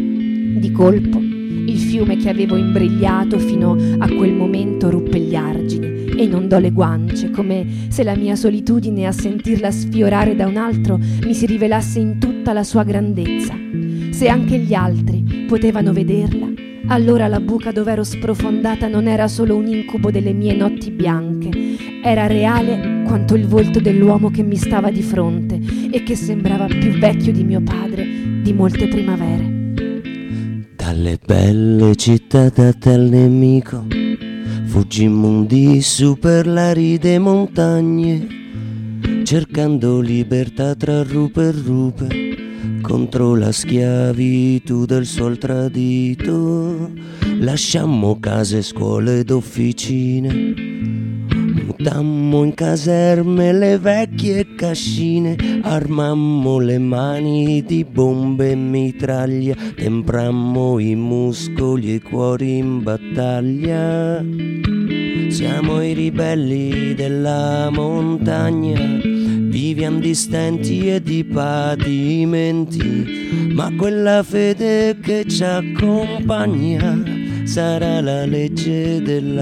Di colpo il fiume che avevo imbrigliato fino a quel momento ruppe gli argini e inondò le guance, come se la mia solitudine a sentirla sfiorare da un altro mi si rivelasse in tutta la sua grandezza. Se anche gli altri potevano vederla, allora la buca dov'ero sprofondata non era solo un incubo delle mie notti bianche, era reale quanto il volto dell'uomo che mi stava di fronte e che sembrava più vecchio di mio padre di molte primavere. Dalle belle città dal nemico fuggimmo di su per l'aride montagne, cercando libertà tra rupe e rupe, contro la schiavitù del sol tradito. Lasciammo case, scuole ed officine, mutammo in caserme le vecchie cascine, armammo le mani di bombe e mitraglia, temprammo i muscoli e i cuori in battaglia. Siamo i ribelli della montagna, viviamo di stenti e di patimenti, ma quella fede che ci accompagna sarà la legge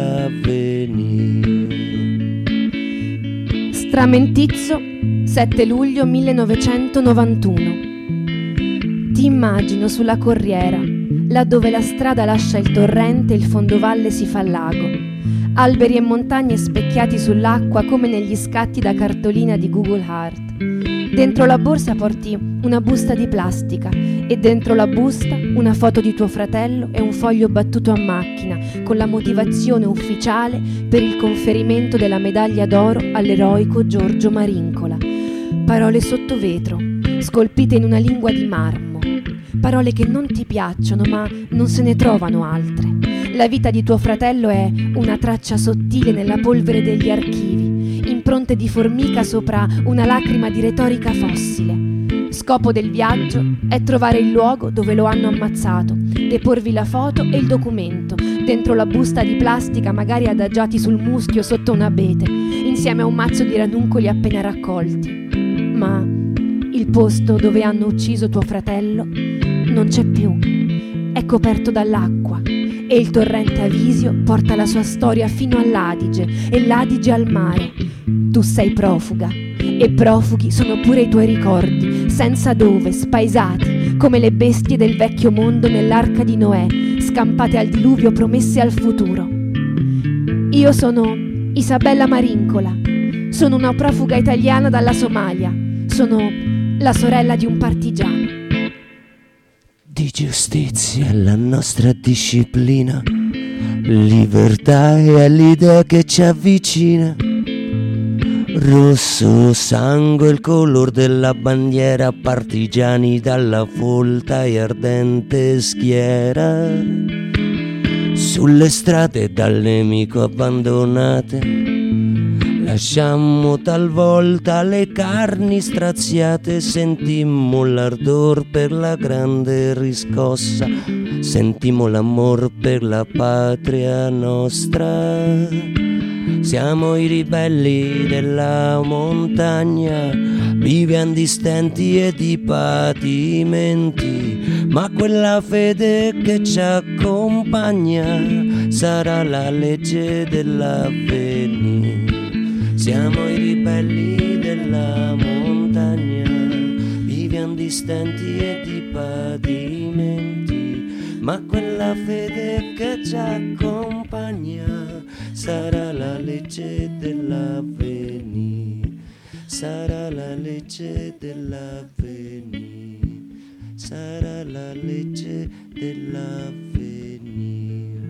dell'avvenire. Stramentizzo, sette luglio millenovecentonovantuno. Ti immagino sulla corriera, laddove la strada lascia il torrente e il fondovalle si fa lago. Alberi e montagne specchiati sull'acqua come negli scatti da cartolina di Google Earth. Dentro la borsa porti una busta di plastica e dentro la busta una foto di tuo fratello e un foglio battuto a macchina con la motivazione ufficiale per il conferimento della medaglia d'oro all'eroico Giorgio Marincola. Parole sotto vetro, scolpite in una lingua di marmo. Parole che non ti piacciono, ma non se ne trovano altre. La vita di tuo fratello è una traccia sottile nella polvere degli archivi, impronte di formica sopra una lacrima di retorica fossile. Scopo del viaggio è trovare il luogo dove lo hanno ammazzato, deporvi la foto e il documento, dentro la busta di plastica magari adagiati sul muschio sotto un abete, insieme a un mazzo di ranuncoli appena raccolti. Ma il posto dove hanno ucciso tuo fratello non c'è più, è coperto dall'acqua. E il torrente Avisio porta la sua storia fino all'Adige e l'Adige al mare. Tu sei profuga e profughi sono pure i tuoi ricordi, senza dove, spaesati, come le bestie del vecchio mondo nell'arca di Noè, scampate al diluvio promesse al futuro. Io sono Isabella Marincola, sono una profuga italiana dalla Somalia, sono la sorella di un partigiano. Di giustizia è la nostra disciplina, libertà è l'idea che ci avvicina. Rosso sangue il color della bandiera, partigiani dalla folta e ardente schiera. Sulle strade dal nemico abbandonate, lasciammo talvolta le carni straziate, sentimmo l'ardor per la grande riscossa, sentimmo l'amor per la patria nostra. Siamo i ribelli della montagna, viviamo di stenti e di patimenti, ma quella fede che ci accompagna sarà la legge dell'avvenire. Siamo i ribelli della montagna, viviamo di stenti e di patimenti, ma quella fede che ci accompagna sarà la legge dell'avvenire, sarà la legge dell'avvenire, sarà la legge dell'avvenire.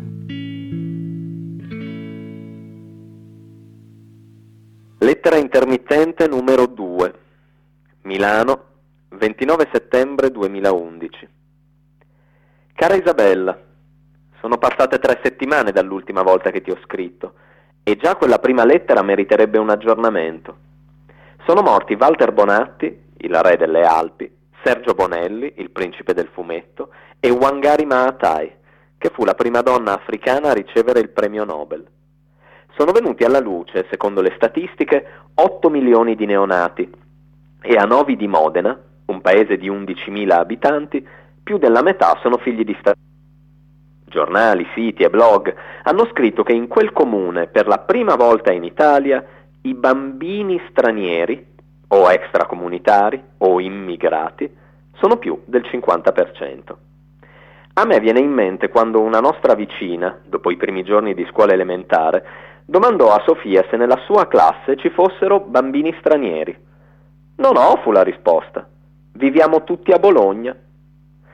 Lettera intermittente numero due, Milano, ventinove settembre duemilaundici. Cara Isabella, sono passate tre settimane dall'ultima volta che ti ho scritto e già quella prima lettera meriterebbe un aggiornamento. Sono morti Walter Bonatti, il re delle Alpi, Sergio Bonelli, il principe del fumetto, e Wangari Maathai, che fu la prima donna africana a ricevere il premio Nobel. Sono venuti alla luce, secondo le statistiche, otto milioni di neonati e a Novi di Modena, un paese di undicimila abitanti, più della metà sono figli di stranieri. Giornali, siti e blog hanno scritto che in quel comune, per la prima volta in Italia, i bambini stranieri, o extracomunitari, o immigrati, sono più del cinquanta per cento. A me viene in mente quando una nostra vicina, dopo i primi giorni di scuola elementare, domandò a Sofia se nella sua classe ci fossero bambini stranieri. No, no, fu la risposta. Viviamo tutti a Bologna.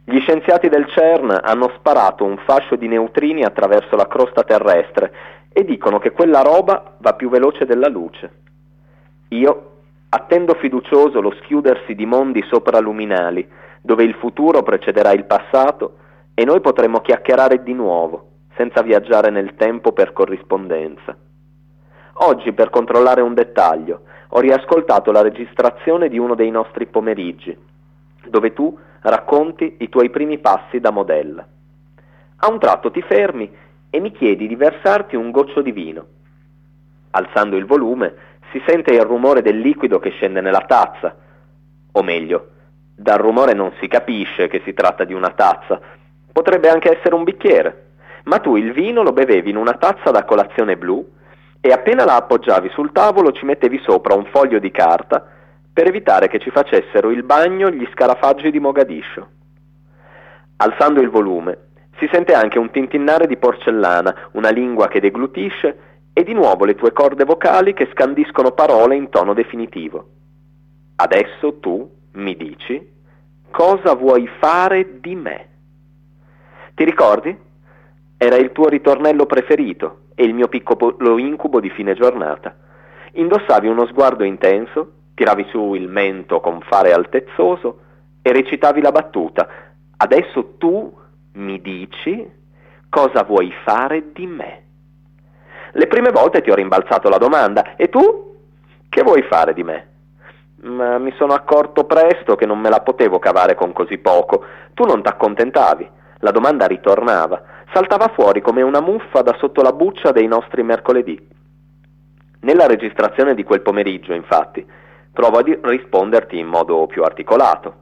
Gli scienziati del CERN hanno sparato un fascio di neutrini attraverso la crosta terrestre e dicono che quella roba va più veloce della luce. Io attendo fiducioso lo schiudersi di mondi sopraluminali, dove il futuro precederà il passato e noi potremo chiacchierare di nuovo, senza viaggiare nel tempo per corrispondenza. Oggi, per controllare un dettaglio, ho riascoltato la registrazione di uno dei nostri pomeriggi, dove tu racconti i tuoi primi passi da modella. A un tratto ti fermi e mi chiedi di versarti un goccio di vino. Alzando il volume si sente il rumore del liquido che scende nella tazza, o meglio, dal rumore non si capisce che si tratta di una tazza, potrebbe anche essere un bicchiere, ma tu il vino lo bevevi in una tazza da colazione blu e appena la appoggiavi sul tavolo ci mettevi sopra un foglio di carta per evitare che ci facessero il bagno gli scarafaggi di Mogadiscio. Alzando il volume si sente anche un tintinnare di porcellana, una lingua che deglutisce e di nuovo le tue corde vocali che scandiscono parole in tono definitivo. Adesso tu mi dici cosa vuoi fare di me. Ti ricordi? Era il tuo ritornello preferito e il mio piccolo incubo di fine giornata. Indossavi uno sguardo intenso, tiravi su il mento con fare altezzoso e recitavi la battuta. Adesso tu mi dici cosa vuoi fare di me. Le prime volte ti ho rimbalzato la domanda: e tu? Che vuoi fare di me? Ma mi sono accorto presto che non me la potevo cavare con così poco. Tu non t'accontentavi. La domanda ritornava, saltava fuori come una muffa da sotto la buccia dei nostri mercoledì. Nella registrazione di quel pomeriggio, infatti, provo a di- risponderti in modo più articolato.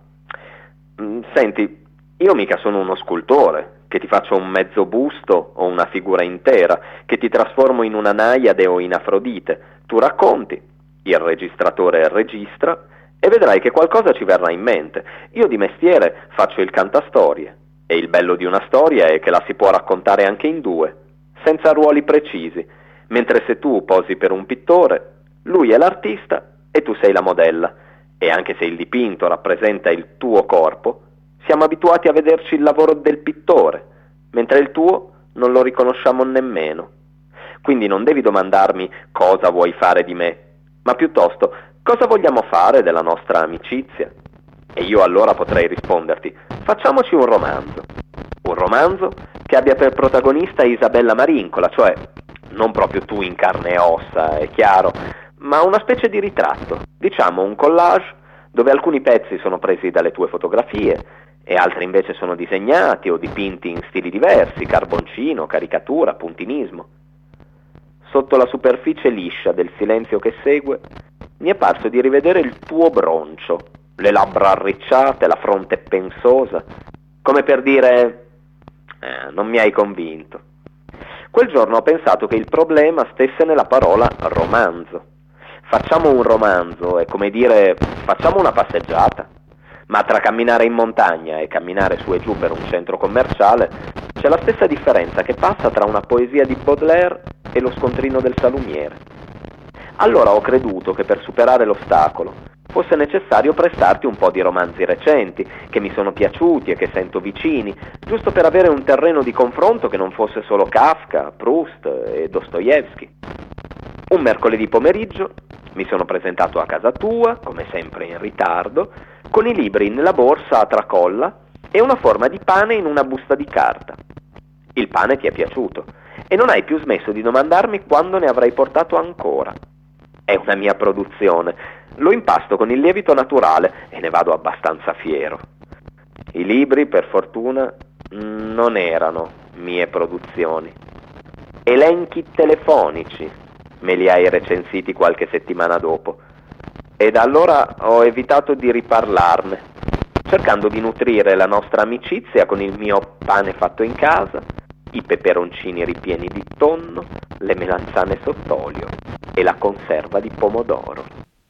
Senti, io mica sono uno scultore, che ti faccio un mezzo busto o una figura intera, che ti trasformo in una Naiade o in Afrodite. Tu racconti, il registratore registra e vedrai che qualcosa ci verrà in mente. Io di mestiere faccio il cantastorie e il bello di una storia è che la si può raccontare anche in due, senza ruoli precisi, mentre se tu posi per un pittore, lui è l'artista e tu sei la modella, e anche se il dipinto rappresenta il tuo corpo, siamo abituati a vederci il lavoro del pittore, mentre il tuo non lo riconosciamo nemmeno. Quindi non devi domandarmi cosa vuoi fare di me, ma piuttosto cosa vogliamo fare della nostra amicizia. E io allora potrei risponderti: facciamoci un romanzo. Un romanzo che abbia per protagonista Isabella Marincola, cioè non proprio tu in carne e ossa, è chiaro, ma una specie di ritratto, diciamo un collage dove alcuni pezzi sono presi dalle tue fotografie e altri invece sono disegnati o dipinti in stili diversi, carboncino, caricatura, puntinismo. Sotto la superficie liscia del silenzio che segue mi è parso di rivedere il tuo broncio, le labbra arricciate, la fronte pensosa, come per dire eh, non mi hai convinto. Quel giorno ho pensato che il problema stesse nella parola romanzo. Facciamo un romanzo è come dire facciamo una passeggiata, ma tra camminare in montagna e camminare su e giù per un centro commerciale c'è la stessa differenza che passa tra una poesia di Baudelaire e lo scontrino del salumiere. Allora ho creduto che per superare l'ostacolo fosse necessario prestarti un po' di romanzi recenti, che mi sono piaciuti e che sento vicini, giusto per avere un terreno di confronto che non fosse solo Kafka, Proust e Dostoevsky. Un mercoledì pomeriggio mi sono presentato a casa tua, come sempre in ritardo, con i libri nella borsa a tracolla e una forma di pane in una busta di carta. Il pane ti è piaciuto e non hai più smesso di domandarmi quando ne avrai portato ancora. È una mia produzione, lo impasto con il lievito naturale e ne vado abbastanza fiero. I libri, per fortuna, non erano mie produzioni. Elenchi telefonici me li hai recensiti qualche settimana dopo e da allora ho evitato di riparlarne, cercando di nutrire la nostra amicizia con il mio pane fatto in casa, i peperoncini ripieni di tonno, le melanzane sott'olio e la conserva di pomodoro.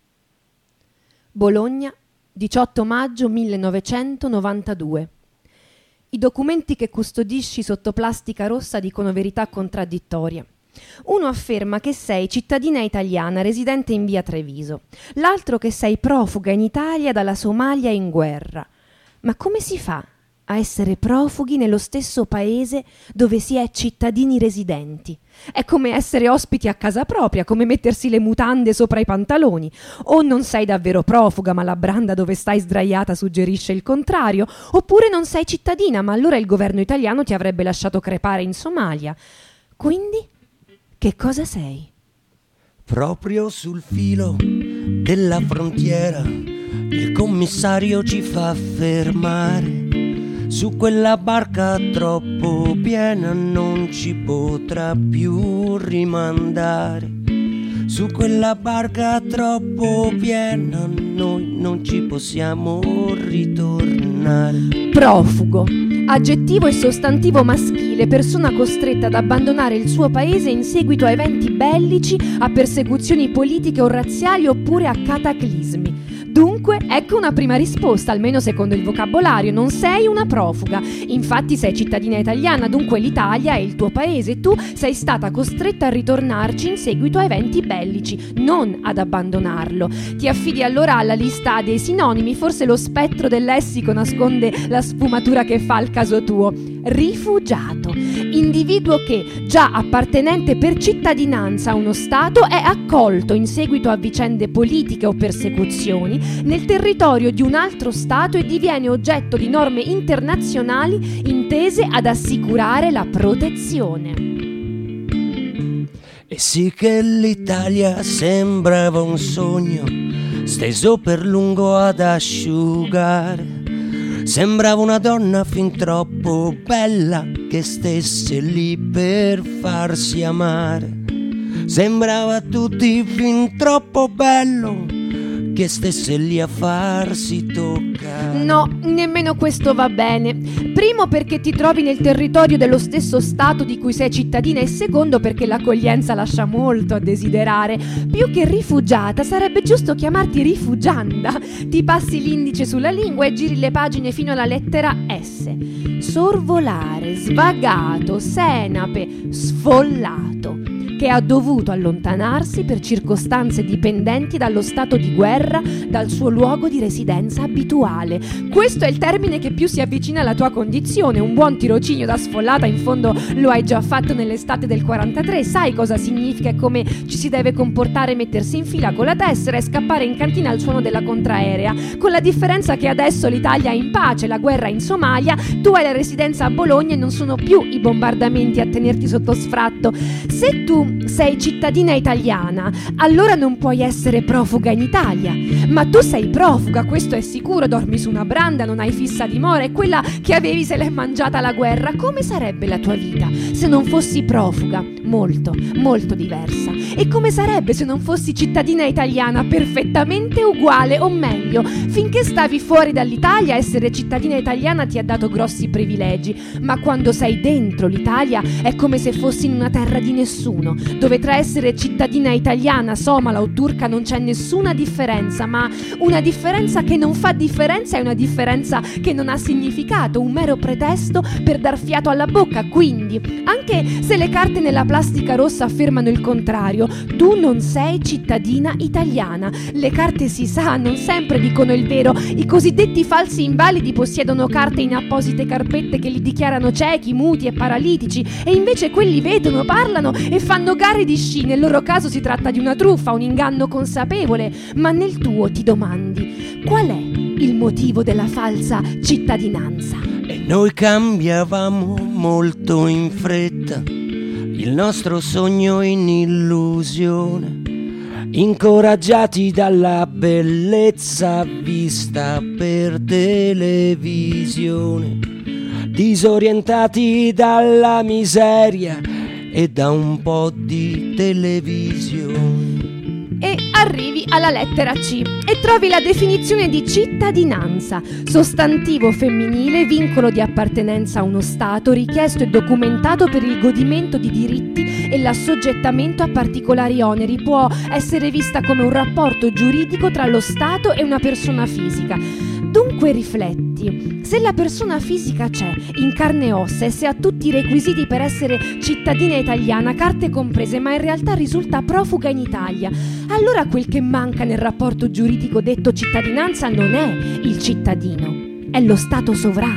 Bologna, diciotto maggio millenovecentonovantadue. I documenti che custodisci sotto plastica rossa dicono verità contraddittorie. Uno afferma che sei cittadina italiana residente in via Treviso, l'altro che sei profuga in Italia dalla Somalia in guerra. Ma come si fa a essere profughi nello stesso paese dove si è cittadini residenti. È come essere ospiti a casa propria, come mettersi le mutande sopra i pantaloni. O non sei davvero profuga, ma la branda dove stai sdraiata suggerisce il contrario, oppure non sei cittadina, ma allora il governo italiano ti avrebbe lasciato crepare in Somalia. Quindi, che cosa sei? Proprio sul filo della frontiera il commissario ci fa fermare. Su quella barca troppo piena non ci potrà più rimandare. Su quella barca troppo piena noi non ci possiamo ritornare. Profugo, aggettivo e sostantivo maschile, persona costretta ad abbandonare il suo paese in seguito a eventi bellici, a persecuzioni politiche o razziali oppure a cataclismi. Dunque, ecco una prima risposta, almeno secondo il vocabolario: non sei una profuga. Infatti sei cittadina italiana, dunque l'Italia è il tuo paese. Tu sei stata costretta a ritornarci in seguito a eventi bellici, non ad abbandonarlo. Ti affidi allora alla lista dei sinonimi, forse lo spettro del lessico nasconde la sfumatura che fa al caso tuo. Rifugiato, individuo che, già appartenente per cittadinanza a uno Stato, è accolto in seguito a vicende politiche o persecuzioni nel territorio di un altro Stato e diviene oggetto di norme internazionali intese ad assicurare la protezione. E sì che l'Italia sembrava un sogno steso per lungo ad asciugare. Sembrava una donna fin troppo bella che stesse lì per farsi amare. Sembrava a tutti fin troppo bello che stesse lì a farsi toccare. No, nemmeno questo va bene. Primo, perché ti trovi nel territorio dello stesso Stato di cui sei cittadina, e secondo, perché l'accoglienza lascia molto a desiderare. Più che rifugiata sarebbe giusto chiamarti rifugianda. Ti passi l'indice sulla lingua e giri le pagine fino alla lettera S. Sorvolare, svagato, senape, sfollato, che ha dovuto allontanarsi per circostanze dipendenti dallo stato di guerra dal suo luogo di residenza abituale. Questo è il termine che più si avvicina alla tua condizione. Un buon tirocinio da sfollata in fondo lo hai già fatto nell'estate del quarantatré. Sai cosa significa e come ci si deve comportare: mettersi in fila con la tessera e scappare in cantina al suono della contraerea, con la differenza che adesso l'Italia è in pace, la guerra è in Somalia, tu hai la residenza a Bologna e non sono più i bombardamenti a tenerti sotto sfratto. Se tu sei cittadina italiana, allora non puoi essere profuga in Italia. Ma tu sei profuga, questo è sicuro. Dormi su una branda, non hai fissa dimora e quella che avevi se l'è mangiata la guerra. Come sarebbe la tua vita se non fossi profuga? Molto, molto diversa. E come sarebbe se non fossi cittadina italiana? Perfettamente uguale, o meglio, finché stavi fuori dall'Italia essere cittadina italiana ti ha dato grossi privilegi, ma quando sei dentro l'Italia è come se fossi in una terra di nessuno, dove tra essere cittadina italiana, somala o turca non c'è nessuna differenza, ma una differenza che non fa differenza è una differenza che non ha significato, un mero pretesto per dar fiato alla bocca. Quindi, anche se le carte nella plastica rossa affermano il contrario, tu non sei cittadina italiana. Le carte, si sa, non sempre dicono il vero. I cosiddetti falsi invalidi possiedono carte in apposite carpette che li dichiarano ciechi, muti e paralitici, e invece quelli vedono, parlano e fanno gare di sci. Nel loro caso si tratta di una truffa, un inganno consapevole, ma nel tuo ti domandi: qual è il motivo della falsa cittadinanza? E noi cambiavamo molto in fretta il nostro sogno in illusione, incoraggiati dalla bellezza vista per televisione, disorientati dalla miseria e da un po' di televisione. E arrivi alla lettera C e trovi la definizione di cittadinanza: sostantivo femminile, vincolo di appartenenza a uno Stato richiesto e documentato per il godimento di diritti e l'assoggettamento a particolari oneri. Può essere vista come un rapporto giuridico tra lo Stato e una persona fisica. Dunque rifletti: se la persona fisica c'è, in carne e ossa, e se ha tutti i requisiti per essere cittadina italiana, carte comprese, ma in realtà risulta profuga in Italia, allora quel che manca nel rapporto giuridico detto cittadinanza non è il cittadino, è lo Stato sovrano.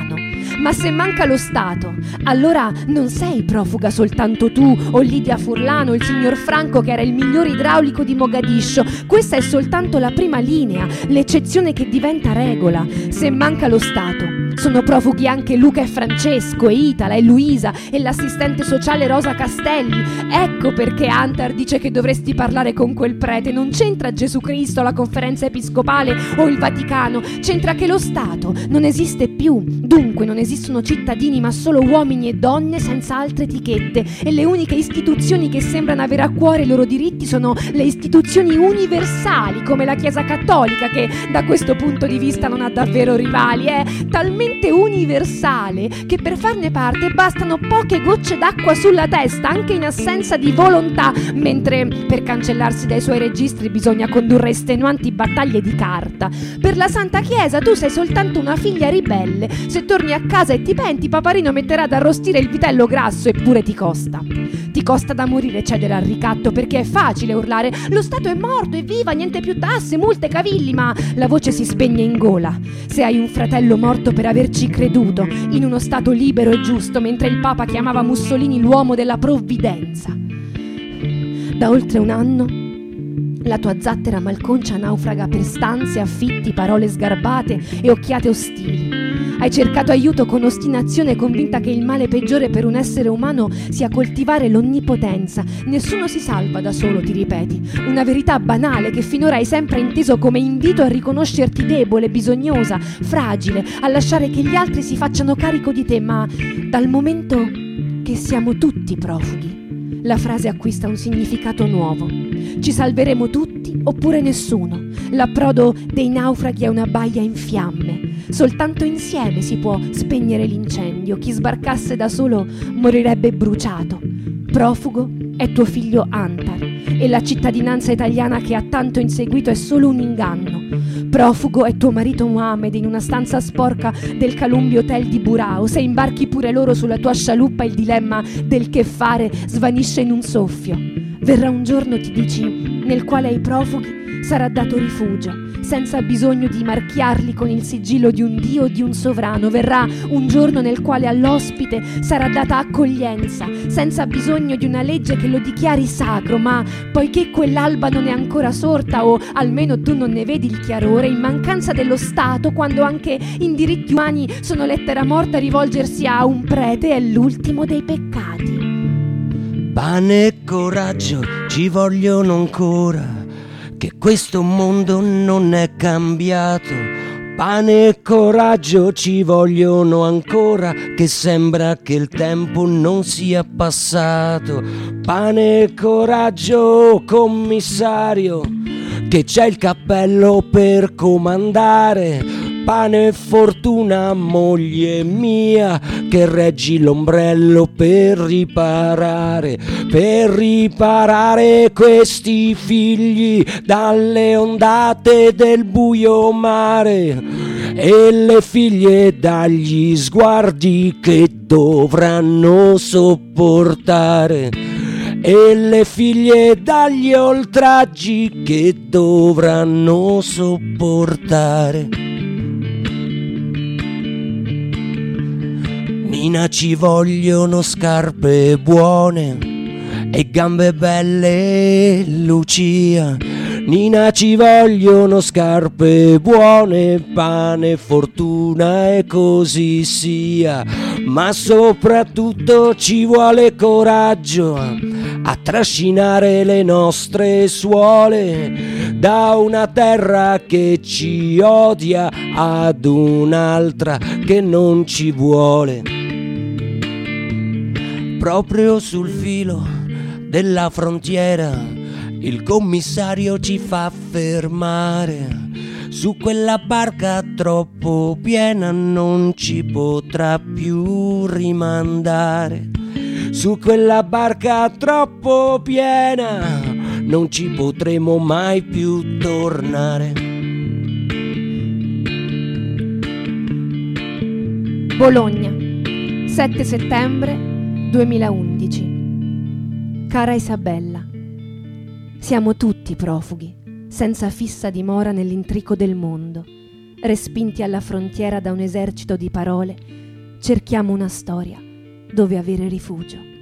Ma se manca lo Stato, allora non sei profuga soltanto tu o Lidia Furlano o il signor Franco che era il miglior idraulico di Mogadiscio. Questa è soltanto la prima linea, l'eccezione che diventa regola. Se manca lo Stato, sono profughi anche Luca e Francesco e Itala e Luisa e l'assistente sociale Rosa Castelli. Ecco perché Antar dice che dovresti parlare con quel prete. Non c'entra Gesù Cristo, la conferenza episcopale o il Vaticano, c'entra che lo Stato non esiste più. Dunque non esistono cittadini ma solo uomini e donne senza altre etichette, e le uniche istituzioni che sembrano avere a cuore i loro diritti sono le istituzioni universali come la Chiesa Cattolica, che da questo punto di vista non ha davvero rivali. È talmente universale che per farne parte bastano poche gocce d'acqua sulla testa anche in assenza di volontà, mentre per cancellarsi dai suoi registri bisogna condurre estenuanti battaglie di carta. Per la Santa Chiesa tu sei soltanto una figlia ribelle. Se torni a casa e ti penti, Paparino metterà ad arrostire il vitello grasso, eppure ti costa. Ti costa da morire cedere al ricatto, perché è facile urlare lo Stato è morto, evviva, niente più tasse, multe, cavilli, ma la voce si spegne in gola se hai un fratello morto per averci creduto in uno Stato libero e giusto, mentre il Papa chiamava Mussolini l'uomo della provvidenza. Da oltre un anno la tua zattera malconcia naufraga per stanze, affitti, parole sgarbate e occhiate ostili. Hai cercato aiuto con ostinazione, convinta che il male peggiore per un essere umano sia coltivare l'onnipotenza. Nessuno si salva da solo, ti ripeti. Una verità banale che finora hai sempre inteso come invito a riconoscerti debole, bisognosa, fragile, a lasciare che gli altri si facciano carico di te, ma dal momento che siamo tutti profughi, la frase acquista un significato nuovo. Ci salveremo tutti oppure nessuno. L'approdo dei naufraghi è una baia in fiamme. Soltanto insieme si può spegnere l'incendio. Chi sbarcasse da solo morirebbe bruciato. Profugo è tuo figlio Antar e la cittadinanza italiana che ha tanto inseguito è solo un inganno. Profugo è tuo marito Mohammed in una stanza sporca del Calumbi Hotel di Burao. Se imbarchi pure loro sulla tua scialuppa, il dilemma del che fare svanisce in un soffio. Verrà un giorno, ti dici, nel quale ai profughi sarà dato rifugio, senza bisogno di marchiarli con il sigillo di un dio o di un sovrano. Verrà un giorno nel quale all'ospite sarà data accoglienza, senza bisogno di una legge che lo dichiari sacro, ma poiché quell'alba non è ancora sorta, o almeno tu non ne vedi il chiarore, in mancanza dello Stato, quando anche in diritti umani sono lettera morta, rivolgersi a un prete è l'ultimo dei peccati. Pane e coraggio ci vogliono ancora, che questo mondo non è cambiato. Pane e coraggio ci vogliono ancora, che sembra che il tempo non sia passato. Pane e coraggio, commissario, che c'è il cappello per comandare. Pane e fortuna, moglie mia, che reggi l'ombrello per riparare, per riparare questi figli dalle ondate del buio mare, e le figlie dagli sguardi che dovranno sopportare, e le figlie dagli oltraggi che dovranno sopportare. Nina, ci vogliono scarpe buone e gambe belle, Lucia. Nina, ci vogliono scarpe buone, pane, fortuna e così sia. Ma soprattutto ci vuole coraggio a trascinare le nostre suole da una terra che ci odia ad un'altra che non ci vuole. Proprio sul filo della frontiera il commissario ci fa fermare. Su quella barca troppo piena non ci potrà più rimandare. Su quella barca troppo piena non ci potremo mai più tornare. Bologna, sette settembre duemilaundici. Cara Isabella, siamo tutti profughi, senza fissa dimora nell'intrico del mondo, respinti alla frontiera da un esercito di parole cerchiamo una storia dove avere rifugio.